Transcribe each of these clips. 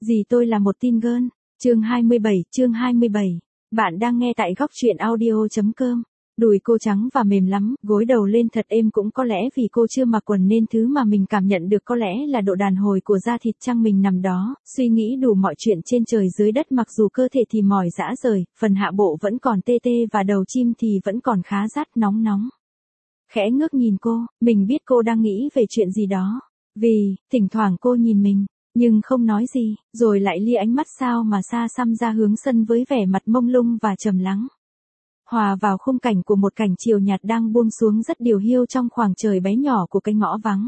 Gì tôi là một teen girl. Chương 27. Bạn đang nghe tại góc truyện audio.com. Đùi cô trắng và mềm lắm, gối đầu lên thật êm cũng có lẽ vì cô chưa mặc quần nên thứ mà mình cảm nhận được có lẽ là độ đàn hồi của da thịt trăng mình nằm đó, suy nghĩ đủ mọi chuyện trên trời dưới đất mặc dù cơ thể thì mỏi rã rời, phần hạ bộ vẫn còn tê tê và đầu chim thì vẫn còn khá rát nóng nóng. Khẽ ngước nhìn cô, mình biết cô đang nghĩ về chuyện gì đó. Vì, thỉnh thoảng cô nhìn mình, nhưng không nói gì, rồi lại lia ánh mắt sao mà xa xăm ra hướng sân với vẻ mặt mông lung và trầm lắng. Hòa vào khung cảnh của một cảnh chiều nhạt đang buông xuống rất điều hiu trong khoảng trời bé nhỏ của cái ngõ vắng.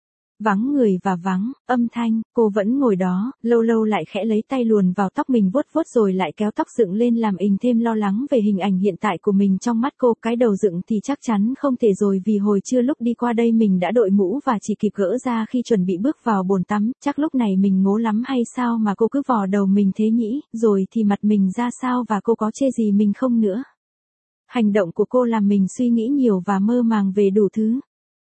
Vắng người và vắng, âm thanh, cô vẫn ngồi đó, lâu lâu lại khẽ lấy tay luồn vào tóc mình vuốt vuốt rồi lại kéo tóc dựng lên làm ình thêm lo lắng về hình ảnh hiện tại của mình trong mắt cô. Cái đầu dựng thì chắc chắn không thể rồi vì hồi trưa lúc đi qua đây mình đã đội mũ và chỉ kịp gỡ ra khi chuẩn bị bước vào bồn tắm, chắc lúc này mình ngố lắm hay sao mà cô cứ vò đầu mình thế nhỉ, rồi thì mặt mình ra sao và cô có chê gì mình không nữa. Hành động của cô làm mình suy nghĩ nhiều và mơ màng về đủ thứ.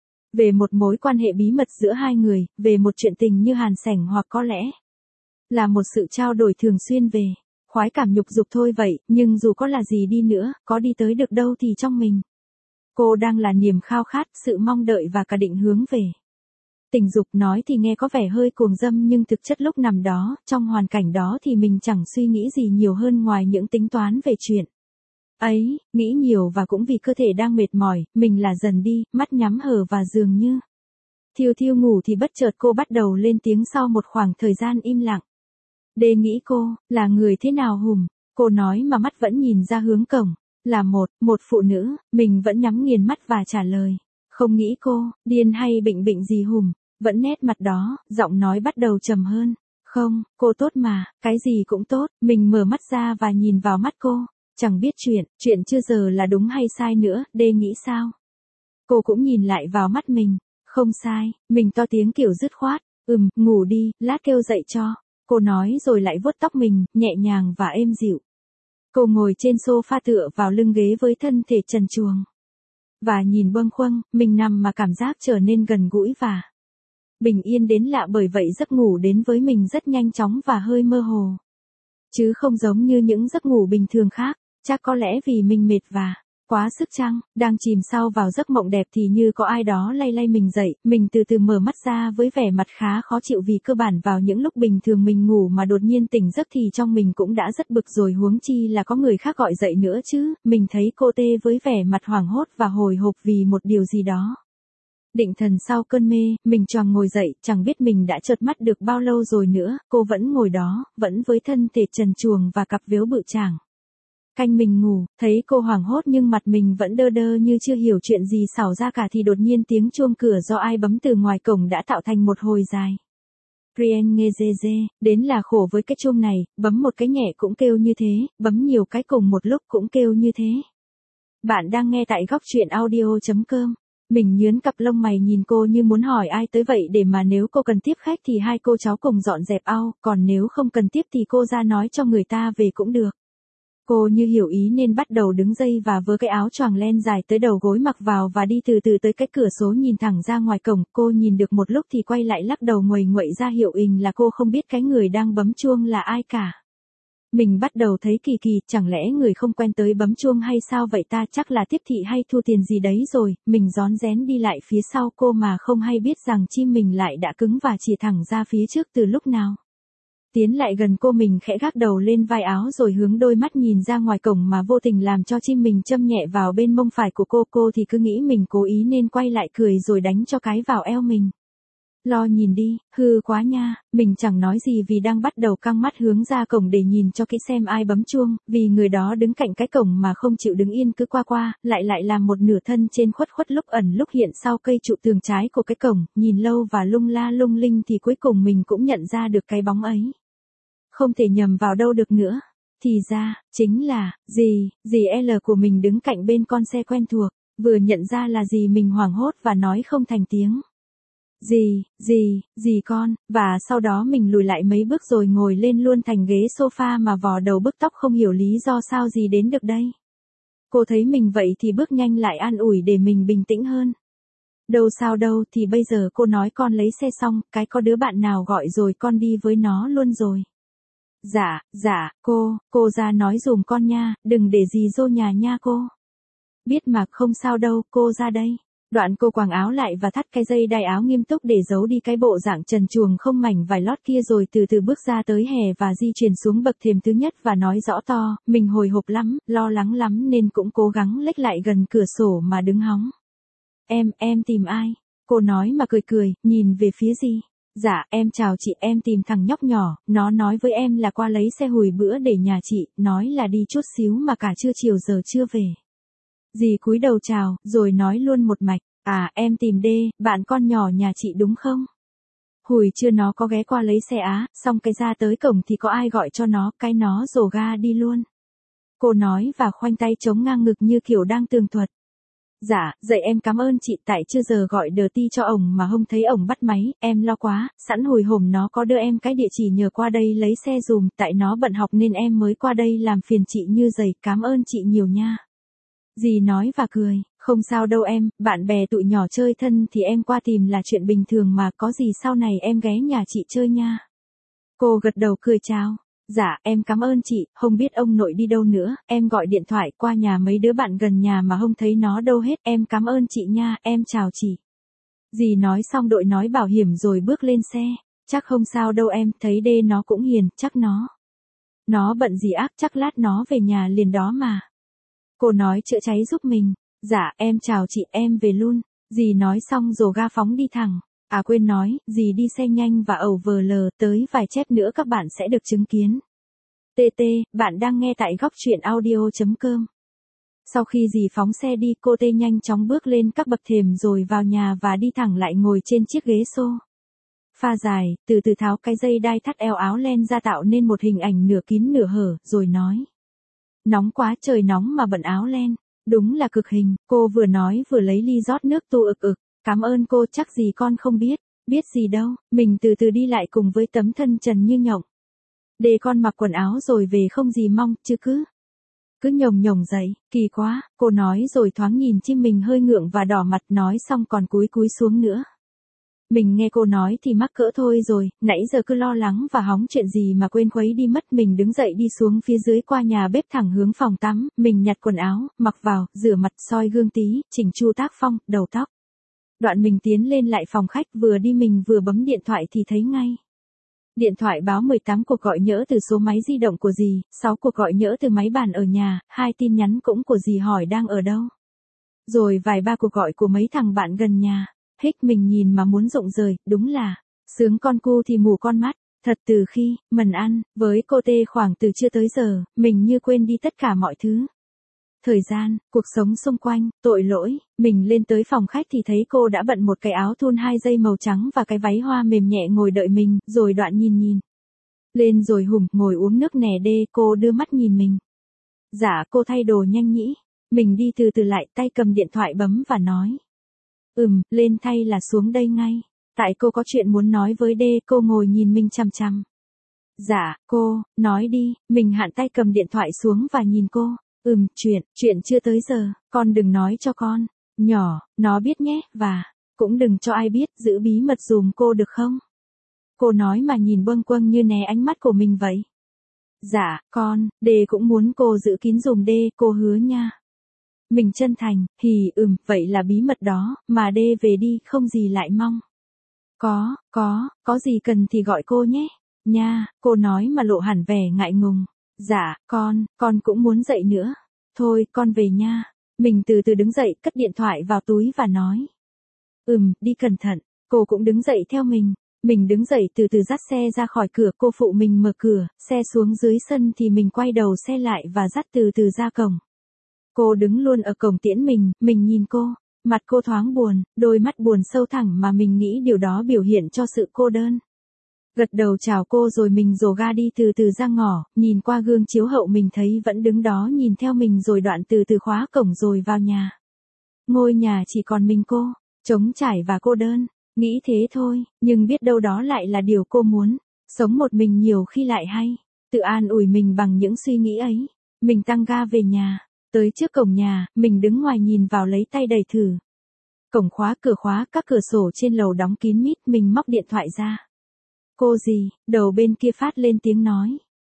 Về một mối quan hệ bí mật giữa hai người, về một chuyện tình như hàn sảnh hoặc có lẽ là một sự trao đổi thường xuyên về khoái cảm nhục dục thôi vậy, nhưng dù có là gì đi nữa, có đi tới được đâu thì trong mình. Cô đang là niềm khao khát, sự mong đợi và cả định hướng về tình dục. Nói thì nghe có vẻ hơi cuồng dâm nhưng thực chất lúc nằm đó, trong hoàn cảnh đó thì mình chẳng suy nghĩ gì nhiều hơn ngoài những tính toán về chuyện ấy, nghĩ nhiều và cũng vì cơ thể đang mệt mỏi, mình là dần đi, mắt nhắm hờ và dường như thiêu thiêu ngủ thì bất chợt cô bắt đầu lên tiếng sau một khoảng thời gian im lặng. Đê nghĩ cô, là người thế nào hùm, cô nói mà mắt vẫn nhìn ra hướng cổng, là một phụ nữ, mình vẫn nhắm nghiền mắt và trả lời. Không nghĩ cô, điên hay bệnh gì hùm, vẫn nét mặt đó, giọng nói bắt đầu trầm hơn. Không, cô tốt mà, cái gì cũng tốt, mình mở mắt ra và nhìn vào mắt cô. Chẳng biết chuyện chưa giờ là đúng hay sai nữa, Đê nghĩ sao? Cô cũng nhìn lại vào mắt mình, không sai, mình to tiếng kiểu dứt khoát, ngủ đi, lát kêu dậy cho. Cô nói rồi lại vuốt tóc mình, nhẹ nhàng và êm dịu. Cô ngồi trên sofa tựa vào lưng ghế với thân thể trần truồng. Và nhìn bâng khuâng, mình nằm mà cảm giác trở nên gần gũi và bình yên đến lạ, bởi vậy giấc ngủ đến với mình rất nhanh chóng và hơi mơ hồ. Chứ không giống như những giấc ngủ bình thường khác. Chắc có lẽ vì mình mệt và quá sức chăng, đang chìm sâu vào giấc mộng đẹp thì như có ai đó lay lay mình dậy, mình từ từ mở mắt ra với vẻ mặt khá khó chịu vì cơ bản vào những lúc bình thường mình ngủ mà đột nhiên tỉnh giấc thì trong mình cũng đã rất bực rồi, huống chi là có người khác gọi dậy nữa chứ. Mình thấy cô Tê với vẻ mặt hoảng hốt và hồi hộp vì một điều gì đó. Định thần sau cơn mê, mình choàng ngồi dậy, chẳng biết mình đã chợp mắt được bao lâu rồi nữa, cô vẫn ngồi đó, vẫn với thân thể trần truồng và cặp vếu bự chảng. Canh mình ngủ, thấy cô hoảng hốt nhưng mặt mình vẫn đơ đơ như chưa hiểu chuyện gì xảo ra cả thì đột nhiên tiếng chuông cửa do ai bấm từ ngoài cổng đã tạo thành một hồi dài. Rien nghe dê dê, đến là khổ với cái chuông này, bấm một cái nhẹ cũng kêu như thế, bấm nhiều cái cùng một lúc cũng kêu như thế. Bạn đang nghe tại góc truyện audio.com. Mình nhướn cặp lông mày nhìn cô như muốn hỏi ai tới vậy để mà nếu cô cần tiếp khách thì hai cô cháu cùng dọn dẹp ao, còn nếu không cần tiếp thì cô ra nói cho người ta về cũng được. Cô như hiểu ý nên bắt đầu đứng dậy và vớ cái áo choàng len dài tới đầu gối mặc vào và đi từ từ tới cái cửa sổ nhìn thẳng ra ngoài cổng. Cô nhìn được một lúc thì quay lại lắc đầu nguầy nguậy ra hiệu ình là cô không biết cái người đang bấm chuông là ai cả. Mình bắt đầu thấy kỳ kỳ, chẳng lẽ người không quen tới bấm chuông hay sao vậy ta, chắc là tiếp thị hay thu tiền gì đấy rồi. Mình rón rén đi lại phía sau cô mà không hay biết rằng chim mình lại đã cứng và chìa thẳng ra phía trước từ lúc nào. Tiến lại gần cô, mình khẽ gác đầu lên vai áo rồi hướng đôi mắt nhìn ra ngoài cổng mà vô tình làm cho chim mình châm nhẹ vào bên mông phải của cô. Cô thì cứ nghĩ mình cố ý nên quay lại cười rồi đánh cho cái vào eo mình. Lo nhìn đi, hư quá nha, mình chẳng nói gì vì đang bắt đầu căng mắt hướng ra cổng để nhìn cho kỹ xem ai bấm chuông, vì người đó đứng cạnh cái cổng mà không chịu đứng yên cứ qua, lại làm một nửa thân trên khuất lúc ẩn lúc hiện sau cây trụ tường trái của cái cổng, nhìn lâu và lung la lung linh thì cuối cùng mình cũng nhận ra được cái bóng ấy. Không thể nhầm vào đâu được nữa. Thì ra, chính là, dì L của mình đứng cạnh bên con xe quen thuộc, vừa nhận ra là dì mình hoảng hốt và nói không thành tiếng. Dì con, và sau đó mình lùi lại mấy bước rồi ngồi lên luôn thành ghế sofa mà vò đầu bứt tóc không hiểu lý do sao dì đến được đây. Cô thấy mình vậy thì bước nhanh lại an ủi để mình bình tĩnh hơn. Đâu sao đâu, thì bây giờ cô nói con lấy xe xong, cái có đứa bạn nào gọi rồi con đi với nó luôn rồi. Dạ, cô ra nói dùm con nha, đừng để gì dô nhà nha cô. Biết mà, không sao đâu, cô ra đây. Đoạn cô quàng áo lại và thắt cái dây đai áo nghiêm túc để giấu đi cái bộ dạng trần truồng không mảnh vải lót kia, rồi từ từ bước ra tới hè và di chuyển xuống bậc thềm thứ nhất và nói rõ to, mình hồi hộp lắm, lo lắng lắm nên cũng cố gắng lếch lại gần cửa sổ mà đứng hóng. Em tìm ai? Cô nói mà cười cười, nhìn về phía gì? Dạ, em chào chị, em tìm thằng nhóc nhỏ, nó nói với em là qua lấy xe hồi bữa để nhà chị, nói là đi chút xíu mà cả trưa chiều giờ chưa về. Dì cúi đầu chào, rồi nói luôn một mạch, em tìm Đê, bạn con nhỏ nhà chị đúng không? Hồi trưa nó có ghé qua lấy xe á, xong cái ra tới cổng thì có ai gọi cho nó, cái nó rồ ga đi luôn. Cô nói và khoanh tay chống ngang ngực như kiểu đang tường thuật. Dạ, dậy em cảm ơn chị, tại chưa giờ gọi đờ ti cho ổng mà không thấy ổng bắt máy, em lo quá, sẵn hồi hổm nó có đưa em cái địa chỉ nhờ qua đây lấy xe dùm, tại nó bận học nên em mới qua đây làm phiền chị như giày, cảm ơn chị nhiều nha. Dì nói và cười, không sao đâu em, bạn bè tụi nhỏ chơi thân thì em qua tìm là chuyện bình thường mà, có gì sau này em ghé nhà chị chơi nha. Cô gật đầu cười chào. Dạ, em cảm ơn chị, không biết ông nội đi đâu nữa, em gọi điện thoại qua nhà mấy đứa bạn gần nhà mà không thấy nó đâu hết, em cảm ơn chị nha, em chào chị. Dì nói xong đội nón bảo hiểm rồi bước lên xe, chắc không sao đâu em, thấy Đê nó cũng hiền, chắc nó bận gì ác, chắc lát nó về nhà liền đó mà. Cô nói chữa cháy giúp mình, dạ, em chào chị, em về luôn. Dì nói xong rồ ga phóng đi thẳng. Quên nói, dì đi xe nhanh và ẩu vờ lờ, tới vài chép nữa các bạn sẽ được chứng kiến. TT, bạn đang nghe tại góc truyện audio.com. Sau khi dì phóng xe đi, cô Tê nhanh chóng bước lên các bậc thềm rồi vào nhà và đi thẳng lại ngồi trên chiếc ghế xô. Pha dài, từ từ tháo cái dây đai thắt eo áo len ra tạo nên một hình ảnh nửa kín nửa hở, rồi nói. Nóng quá, trời nóng mà bận áo len. Đúng là cực hình, cô vừa nói vừa lấy ly rót nước tu ực. Cảm ơn cô, chắc gì con không biết. Biết gì đâu, mình từ từ đi lại cùng với tấm thân trần như nhộng. Để con mặc quần áo rồi về không gì mong, chứ cứ nhồng dậy, kỳ quá, cô nói rồi thoáng nhìn chim mình hơi ngượng và đỏ mặt, nói xong còn cúi xuống nữa. Mình nghe cô nói thì mắc cỡ thôi rồi, nãy giờ cứ lo lắng và hóng chuyện gì mà quên khuấy đi mất. Mình đứng dậy đi xuống phía dưới qua nhà bếp thẳng hướng phòng tắm, mình nhặt quần áo, mặc vào, rửa mặt, soi gương tí, chỉnh chu tác phong, đầu tóc. Đoạn mình tiến lên lại phòng khách, vừa đi mình vừa bấm điện thoại thì thấy ngay. Điện thoại báo 18 cuộc gọi nhỡ từ số máy di động của dì, 6 cuộc gọi nhỡ từ máy bàn ở nhà, 2 tin nhắn cũng của dì hỏi đang ở đâu. Rồi vài ba cuộc gọi của mấy thằng bạn gần nhà. Hích mình nhìn mà muốn rụng rời, đúng là, sướng con cu thì mù con mắt, thật từ khi, mần ăn, với cô Tê khoảng từ trưa tới giờ, mình như quên đi tất cả mọi thứ. Thời gian, cuộc sống xung quanh, tội lỗi, mình lên tới phòng khách thì thấy cô đã bận một cái áo thun 2 dây màu trắng và cái váy hoa mềm nhẹ ngồi đợi mình, rồi đoạn nhìn. Lên rồi ngồi uống nước nè Đê, cô đưa mắt nhìn mình. Dạ, cô thay đồ nhanh nhỉ, mình đi từ từ lại, tay cầm điện thoại bấm và nói. Lên thay là xuống đây ngay. Tại cô có chuyện muốn nói với Đê, cô ngồi nhìn mình chằm chằm. Dạ, cô, nói đi, mình hạn tay cầm điện thoại xuống và nhìn cô. Chuyện chưa tới giờ, con đừng nói cho con. Nhỏ, nó biết nhé, và, cũng đừng cho ai biết, giữ bí mật dùm cô được không? Cô nói mà nhìn bâng quâng như né ánh mắt của mình vậy. Dạ, con, Đê cũng muốn cô giữ kín dùm Đê, cô hứa nha. Mình chân thành, vậy là bí mật đó, mà Đê về đi, không gì lại mong. Có gì cần thì gọi cô nhé. Nha, cô nói mà lộ hẳn vẻ ngại ngùng. Dạ, con cũng muốn dậy nữa. Thôi, con về nha. Mình từ từ đứng dậy, cất điện thoại vào túi và nói. Đi cẩn thận. Cô cũng đứng dậy theo mình. Mình đứng dậy từ từ dắt xe ra khỏi cửa, cô phụ mình mở cửa, xe xuống dưới sân thì mình quay đầu xe lại và dắt từ từ ra cổng. Cô đứng luôn ở cổng tiễn mình nhìn cô, mặt cô thoáng buồn, đôi mắt buồn sâu thẳm mà mình nghĩ điều đó biểu hiện cho sự cô đơn. Gật đầu chào cô rồi mình rồ ga đi từ từ ra ngõ, nhìn qua gương chiếu hậu mình thấy vẫn đứng đó nhìn theo mình rồi đoạn từ từ khóa cổng rồi vào nhà. Ngôi nhà chỉ còn mình cô, trống trải và cô đơn, nghĩ thế thôi, nhưng biết đâu đó lại là điều cô muốn, sống một mình nhiều khi lại hay, tự an ủi mình bằng những suy nghĩ ấy. Mình tăng ga về nhà. Tới trước cổng nhà, mình đứng ngoài nhìn vào lấy tay đẩy thử. Cổng khóa, cửa khóa, các cửa sổ trên lầu đóng kín mít, mình móc điện thoại ra. Cô gì, đầu bên kia phát lên tiếng nói.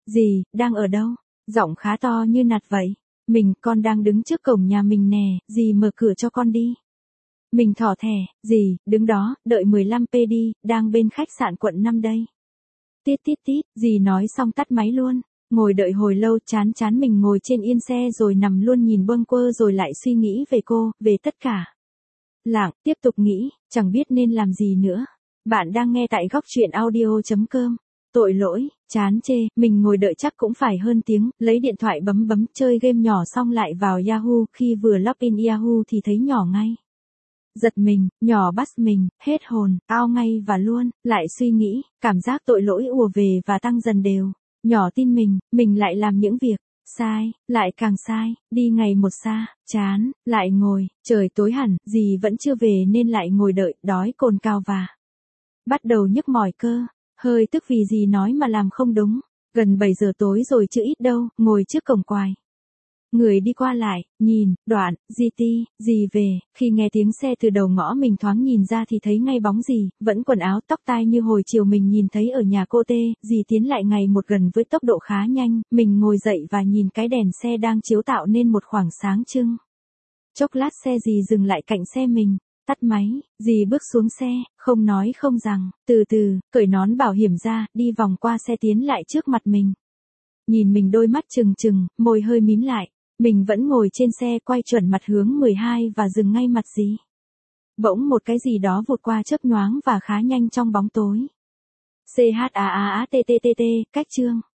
Dì, đang ở đâu? Giọng khá to như nạt vậy. Mình, con đang đứng trước cổng nhà mình nè, dì mở cửa cho con đi. Mình thỏ thẻ, dì, đứng đó, đợi 15p đi, đang bên khách sạn quận 5 đây. Tít tít tít, dì nói xong tắt máy luôn. Ngồi đợi hồi lâu chán chán mình ngồi trên yên xe rồi nằm luôn nhìn bâng quơ rồi lại suy nghĩ về cô, về tất cả. Lặng, tiếp tục nghĩ, chẳng biết nên làm gì nữa. Bạn đang nghe tại góc truyện audio.com. Tội lỗi, chán chê, mình ngồi đợi chắc cũng phải hơn tiếng, lấy điện thoại bấm bấm chơi game nhỏ xong lại vào Yahoo, khi vừa login Yahoo thì thấy nhỏ ngay. Giật mình, nhỏ bắt mình, hết hồn, ao ngay và luôn, lại suy nghĩ, cảm giác tội lỗi ùa về và tăng dần đều. Nhỏ tin mình lại làm những việc sai, lại càng sai, đi ngày một xa, chán, lại ngồi, trời tối hẳn, dì vẫn chưa về nên lại ngồi đợi, đói cồn cào và bắt đầu nhức mỏi cơ, hơi tức vì dì nói mà làm không đúng. Gần 7 giờ tối rồi chứ ít đâu, ngồi trước cổng quài. Người đi qua lại, nhìn, đoạn, dì về, khi nghe tiếng xe từ đầu ngõ mình thoáng nhìn ra thì thấy ngay bóng dì, vẫn quần áo tóc tai như hồi chiều mình nhìn thấy ở nhà cô Tê, dì tiến lại ngày một gần với tốc độ khá nhanh, mình ngồi dậy và nhìn cái đèn xe đang chiếu tạo nên một khoảng sáng trưng. Chốc lát xe dì dừng lại cạnh xe mình, tắt máy, dì bước xuống xe, không nói không rằng, từ từ, cởi nón bảo hiểm ra, đi vòng qua xe tiến lại trước mặt mình. Nhìn mình đôi mắt trừng trừng, môi hơi mím lại. Mình vẫn ngồi trên xe quay chuẩn mặt hướng 12 và dừng ngay mặt dì. Bỗng một cái gì đó vụt qua chớp nhoáng và khá nhanh trong bóng tối. CHAAATTTT, cách chương.